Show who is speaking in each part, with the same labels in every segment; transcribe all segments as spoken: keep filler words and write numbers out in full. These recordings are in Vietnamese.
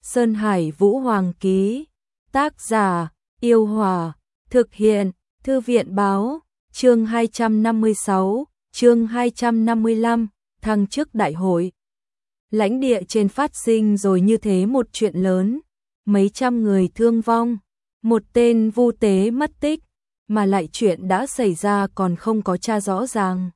Speaker 1: Sơn Hải Vũ Hoàng ký. Tác giả, Yêu Hòa. Thực hiện, Thư viện báo. Chương hai trăm năm mươi sáu, chương hai trăm năm mươi lăm, thăng chức đại hội. Lãnh địa trên phát sinh rồi như thế một chuyện lớn, mấy trăm người thương vong, một tên vu tế mất tích, mà lại chuyện đã xảy ra còn không có tra rõ ràng.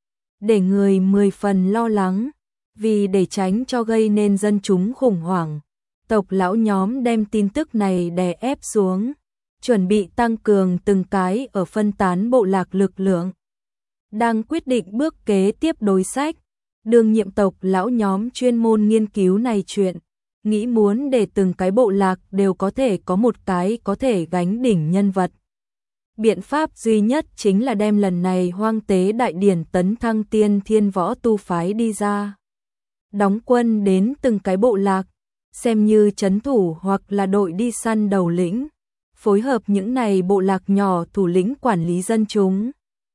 Speaker 1: Để người mười phần lo lắng, vì để tránh cho gây nên dân chúng khủng hoảng, tộc lão nhóm đem tin tức này đè ép xuống, chuẩn bị tăng cường từng cái ở phân tán bộ lạc lực lượng. Đang quyết định bước kế tiếp đối sách, đương nhiệm tộc lão nhóm chuyên môn nghiên cứu này chuyện, nghĩ muốn để từng cái bộ lạc đều có thể có một cái có thể gánh đỉnh nhân vật. Biện pháp duy nhất chính là đem lần này hoang tế đại điển tấn thăng tiên thiên võ tu phái đi ra. Đóng quân đến từng cái bộ lạc, xem như trấn thủ hoặc là đội đi săn đầu lĩnh, phối hợp những này bộ lạc nhỏ thủ lĩnh quản lý dân chúng.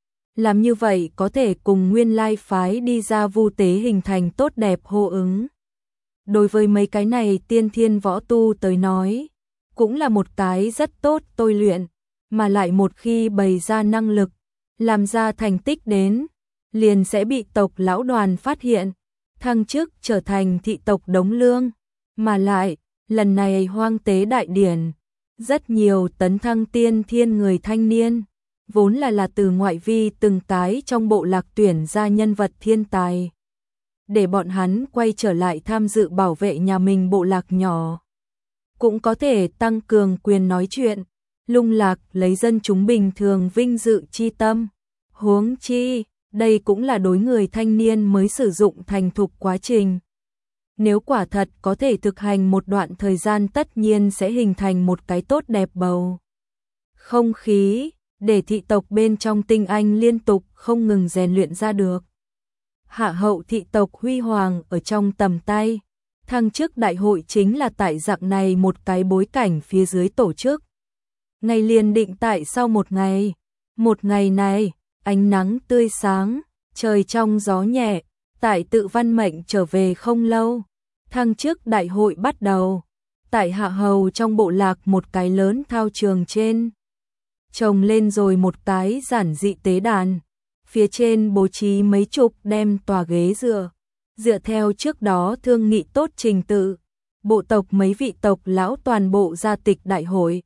Speaker 1: Làm như vậy có thể cùng nguyên lai phái đi ra vu tế hình thành tốt đẹp hô ứng. Đối với mấy cái này tiên thiên võ tu tới nói, cũng là một cái rất tốt tôi luyện, mà lại một khi bày ra năng lực, làm ra thành tích đến, liền sẽ bị tộc lão đoàn phát hiện, thăng chức trở thành thị tộc Đống Lương. Mà lại, lần này hoang tế đại điển, rất nhiều tấn thăng tiên thiên người thanh niên, vốn là là từ ngoại vi từng cái trong bộ lạc tuyển ra nhân vật thiên tài. Để bọn hắn quay trở lại tham dự bảo vệ nhà mình bộ lạc nhỏ. Cũng có thể tăng cường quyền nói chuyện, lung lạc lấy dân chúng bình thường vinh dự chi tâm. Huống chi, đây cũng là đối người thanh niên mới sử dụng thành thục quá trình. Nếu quả thật có thể thực hành một đoạn thời gian tất nhiên sẽ hình thành một cái tốt đẹp bầu không khí, để thị tộc bên trong tinh anh liên tục không ngừng rèn luyện ra được. Hạ hậu thị tộc huy hoàng ở trong tầm tay, thăng chức đại hội chính là tại dạng này một cái bối cảnh phía dưới tổ chức. Ngày liền định tại sau một ngày, một ngày này, ánh nắng tươi sáng, trời trong gió nhẹ, tại tự văn mệnh trở về không lâu. Thăng chức đại hội bắt đầu, tại hạ hầu trong bộ lạc một cái lớn thao trường trên. Trồng lên rồi một cái giản dị tế đàn, phía trên bố trí mấy chục đem tòa ghế dựa. Dựa theo trước đó thương nghị tốt trình tự, bộ tộc mấy vị tộc lão toàn bộ gia tịch đại hội.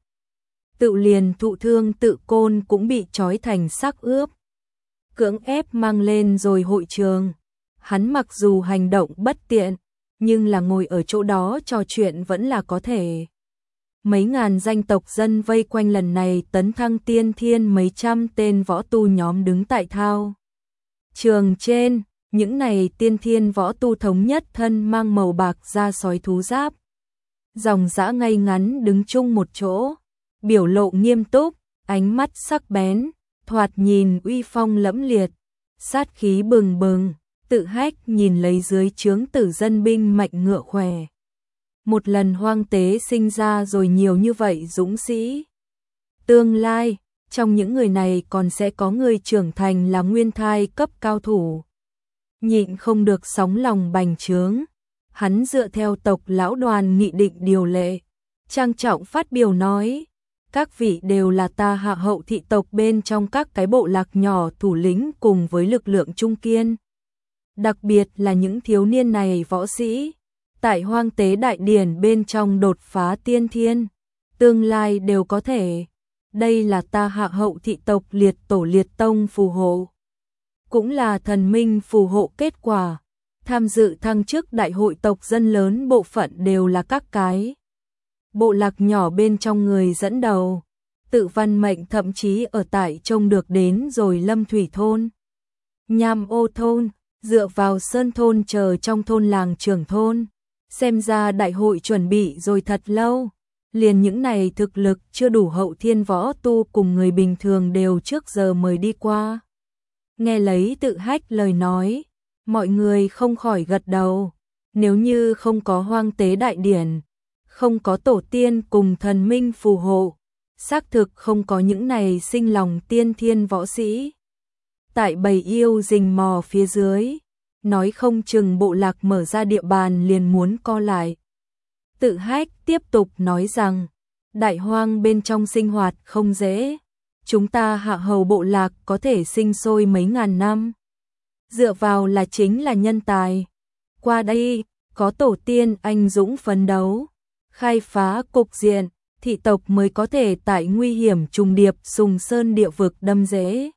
Speaker 1: Tự liền thụ thương tự côn cũng bị trói thành xác ướp. Cưỡng ép mang lên rồi hội trường. Hắn mặc dù hành động bất tiện, nhưng là ngồi ở chỗ đó trò chuyện vẫn là có thể. Mấy ngàn danh tộc dân vây quanh lần này tấn thăng tiên thiên mấy trăm tên võ tu nhóm đứng tại thao trường trên, những này tiên thiên võ tu thống nhất thân mang màu bạc da sói thú giáp. Dòng dã ngay ngắn đứng chung một chỗ, biểu lộ nghiêm túc, ánh mắt sắc bén, thoạt nhìn uy phong lẫm liệt, sát khí bừng bừng. Tự hách nhìn lấy dưới trướng tử dân binh mạnh ngựa khỏe. Một lần hoang tế sinh ra rồi nhiều như vậy dũng sĩ. Tương lai, trong những người này còn sẽ có người trưởng thành là nguyên thai cấp cao thủ. Nhịn không được sóng lòng bành trướng. Hắn dựa theo tộc lão đoàn nghị định điều lệ. Trang trọng phát biểu nói. Các vị đều là ta hạ hậu thị tộc bên trong các cái bộ lạc nhỏ thủ lĩnh cùng với lực lượng trung kiên. Đặc biệt là những thiếu niên này võ sĩ, tại hoang tế đại điển bên trong đột phá tiên thiên, tương lai đều có thể. Đây là ta hạ hậu thị tộc liệt tổ liệt tông phù hộ. Cũng là thần minh phù hộ kết quả. Tham dự thăng chức đại hội tộc dân lớn bộ phận đều là các cái bộ lạc nhỏ bên trong người dẫn đầu. Tự văn mệnh thậm chí ở tại trông được đến rồi Lâm Thủy thôn, Nham Ô thôn. Dựa vào sơn thôn chờ trong thôn làng trưởng thôn, xem ra đại hội chuẩn bị rồi thật lâu, liền những này thực lực chưa đủ hậu thiên võ tu cùng người bình thường đều trước giờ mời đi qua. Nghe lấy tự hách lời nói, mọi người không khỏi gật đầu, nếu như không có hoang tế đại điển, không có tổ tiên cùng thần minh phù hộ, xác thực không có những này sinh lòng tiên thiên võ sĩ. Tại bầy yêu rình mò phía dưới, nói không chừng bộ lạc mở ra địa bàn liền muốn co lại. Tự Hách tiếp tục nói rằng, đại hoang bên trong sinh hoạt không dễ. Chúng ta Hạ Hầu bộ lạc có thể sinh sôi mấy ngàn năm. Dựa vào là chính là nhân tài. Qua đây, có tổ tiên anh dũng phấn đấu, khai phá cục diện, thị tộc mới có thể tại nguy hiểm trùng điệp Sùng Sơn địa vực đâm rễ.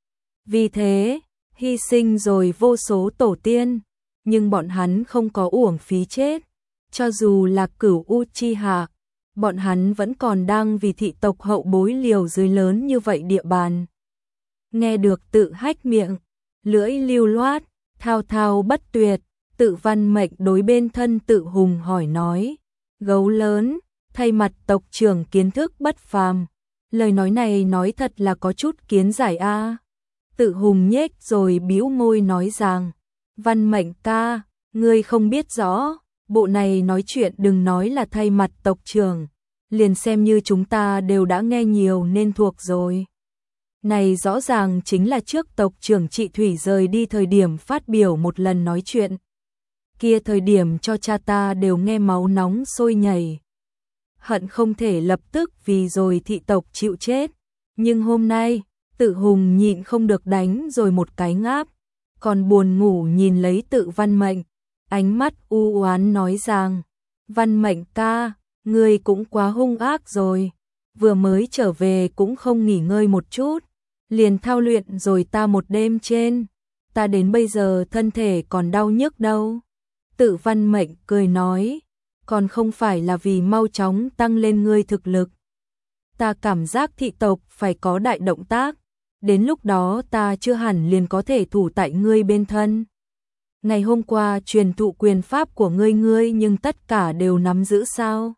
Speaker 1: Vì thế, hy sinh rồi vô số tổ tiên, nhưng bọn hắn không có uổng phí chết. Cho dù là Cửu Uchiha, bọn hắn vẫn còn đang vì thị tộc hậu bối liều dưới lớn như vậy địa bàn. Nghe được Tự Hách miệng, lưỡi lưu loát, thao thao bất tuyệt, Tự Văn Mệnh đối bên thân Tự Hùng hỏi nói, gấu lớn, thay mặt tộc trưởng kiến thức bất phàm. Lời nói này nói thật là có chút kiến giải a. Tự Hùng nhếch rồi bĩu môi nói rằng, Văn Mệnh ca, ngươi không biết rõ, bộ này nói chuyện đừng nói là thay mặt tộc trưởng, liền xem như chúng ta đều đã nghe nhiều nên thuộc rồi. Này rõ ràng chính là trước tộc trưởng Trị Thủy rời đi thời điểm phát biểu một lần nói chuyện. Kia thời điểm cho cha ta đều nghe máu nóng sôi nhảy. Hận không thể lập tức vì rồi thị tộc chịu chết. Nhưng hôm nay, Tự Hùng nhịn không được đánh rồi một cái ngáp. Còn buồn ngủ nhìn lấy Tự Văn Mệnh. Ánh mắt u oán nói rằng, Văn Mệnh ca, ngươi cũng quá hung ác rồi. Vừa mới trở về cũng không nghỉ ngơi một chút. Liền thao luyện rồi ta một đêm trên. Ta đến bây giờ thân thể còn đau nhức đâu. Tự Văn Mệnh cười nói, còn không phải là vì mau chóng tăng lên ngươi thực lực. Ta cảm giác thị tộc phải có đại động tác, đến lúc đó ta chưa hẳn liền có thể thủ tại ngươi bên thân. Ngày hôm qua truyền thụ quyền pháp của ngươi ngươi nhưng tất cả đều nắm giữ sao?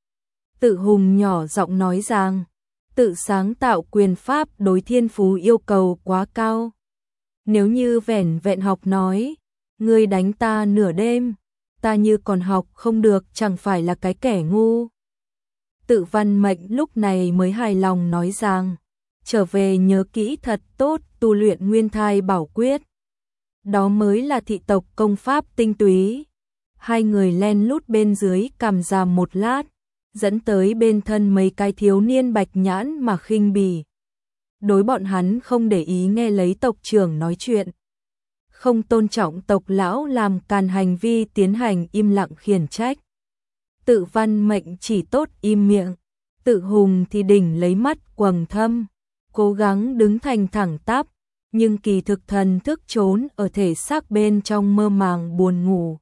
Speaker 1: Tự Hùng nhỏ giọng nói rằng, tự sáng tạo quyền pháp đối thiên phú yêu cầu quá cao. Nếu như vẻn vẹn học nói, ngươi đánh ta nửa đêm, ta như còn học không được chẳng phải là cái kẻ ngu. Tự Văn Mệnh lúc này mới hài lòng nói rằng, trở về nhớ kỹ thật tốt tu luyện Nguyên Thai Bảo Quyết. Đó mới là thị tộc công pháp tinh túy. Hai người len lút bên dưới cằm ràm một lát, dẫn tới bên thân mấy cái thiếu niên bạch nhãn mà khinh bỉ. Đối bọn hắn không để ý nghe lấy tộc trưởng nói chuyện. Không tôn trọng tộc lão làm càn hành vi tiến hành im lặng khiển trách. Tự Văn Mệnh chỉ tốt im miệng, Tự Hùng thì đỉnh lấy mắt quầng thâm, cố gắng đứng thành thẳng tắp, nhưng kỳ thực thần thức trốn ở thể xác bên trong mơ màng buồn ngủ.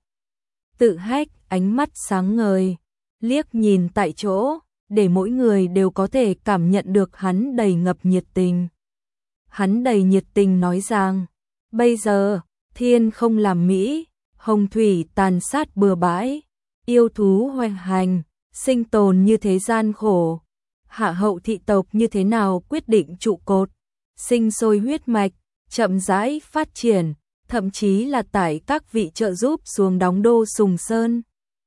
Speaker 1: Tự Hách ánh mắt sáng ngời, liếc nhìn tại chỗ, để mỗi người đều có thể cảm nhận được hắn đầy ngập nhiệt tình. Hắn đầy nhiệt tình nói rằng, bây giờ, thiên không làm mỹ, hồng thủy tàn sát bừa bãi, yêu thú hoành hành, sinh tồn như thế gian khổ. Hạ hậu thị tộc như thế nào quyết định trụ cột, sinh sôi huyết mạch, chậm rãi phát triển, thậm chí là tải các vị trợ giúp xuống đóng đô Sùng Sơn.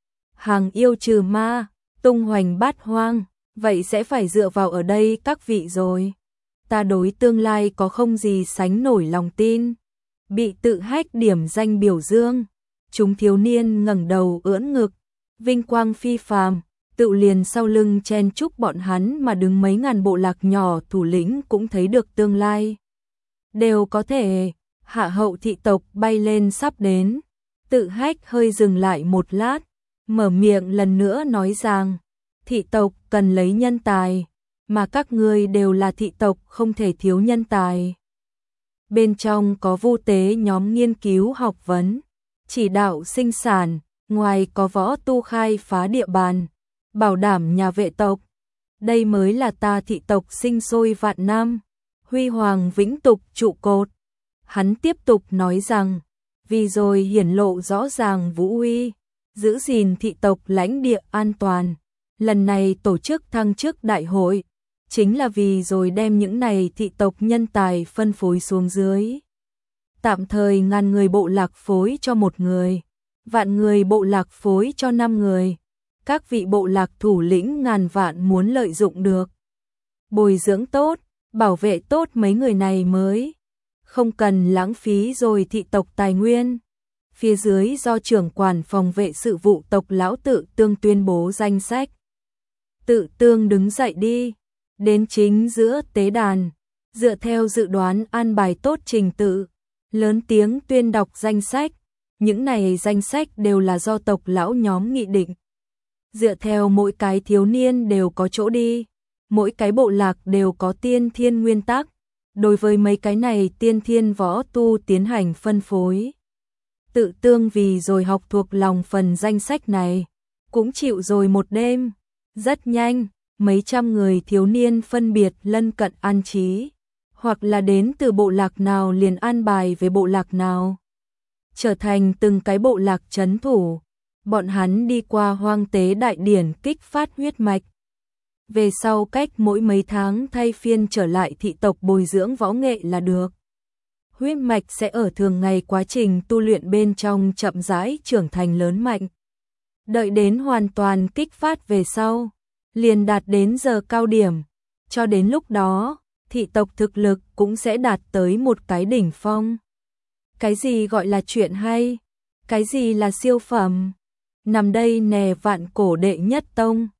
Speaker 1: Hàng yêu trừ ma, tung hoành bát hoang, vậy sẽ phải dựa vào ở đây các vị rồi. Ta đối tương lai có không gì sánh nổi lòng tin. Bị Tự Hách điểm danh biểu dương, chúng thiếu niên ngẩng đầu ưỡn ngực, vinh quang phi phàm. Tự liền sau lưng chen chúc bọn hắn mà đứng mấy ngàn bộ lạc nhỏ thủ lĩnh cũng thấy được tương lai. Đều có thể, hạ hậu thị tộc bay lên sắp đến. Tự Hách hơi dừng lại một lát, mở miệng lần nữa nói rằng, thị tộc cần lấy nhân tài, mà các ngươi đều là thị tộc không thể thiếu nhân tài. Bên trong có vu tế nhóm nghiên cứu học vấn, chỉ đạo sinh sản, ngoài có võ tu khai phá địa bàn, bảo đảm nhà vệ tộc. Đây mới là ta thị tộc sinh sôi vạn năm, huy hoàng vĩnh tục trụ cột. Hắn tiếp tục nói rằng, vì rồi hiển lộ rõ ràng vũ uy, giữ gìn thị tộc lãnh địa an toàn. Lần này tổ chức thăng chức đại hội, chính là vì rồi đem những này thị tộc nhân tài phân phối xuống dưới. Tạm thời ngàn người bộ lạc phối cho một người, vạn người bộ lạc phối cho năm người. Các vị bộ lạc thủ lĩnh ngàn vạn muốn lợi dụng được. Bồi dưỡng tốt, bảo vệ tốt mấy người này mới. Không cần lãng phí rồi thị tộc tài nguyên. phía dưới do trưởng quản phòng vệ sự vụ tộc lão Tự Tương tuyên bố danh sách. Tự Tương đứng dậy đi, đến chính giữa tế đàn, dựa theo dự đoán an bài tốt trình tự, lớn tiếng tuyên đọc danh sách. Những này danh sách đều là do tộc lão nhóm nghị định. Dựa theo mỗi cái thiếu niên đều có chỗ đi, mỗi cái bộ lạc đều có tiên thiên nguyên tắc, đối với mấy cái này tiên thiên võ tu tiến hành phân phối. Tự Tương vì rồi học thuộc lòng phần danh sách này, cũng chịu rồi một đêm. Rất nhanh, mấy trăm người thiếu niên phân biệt lân cận an trí, hoặc là đến từ bộ lạc nào liền an bài về bộ lạc nào, trở thành từng cái bộ lạc trấn thủ. Bọn hắn đi qua hoang tế đại điển kích phát huyết mạch. Về sau cách mỗi mấy tháng thay phiên trở lại thị tộc bồi dưỡng võ nghệ là được. Huyết mạch sẽ ở thường ngày quá trình tu luyện bên trong chậm rãi trưởng thành lớn mạnh. Đợi đến hoàn toàn kích phát về sau, liền đạt đến giờ cao điểm. Cho đến lúc đó, thị tộc thực lực cũng sẽ đạt tới một cái đỉnh phong. Cái gì gọi là chuyện hay? Cái gì là siêu phẩm? Nằm đây nè vạn cổ đệ nhất tông.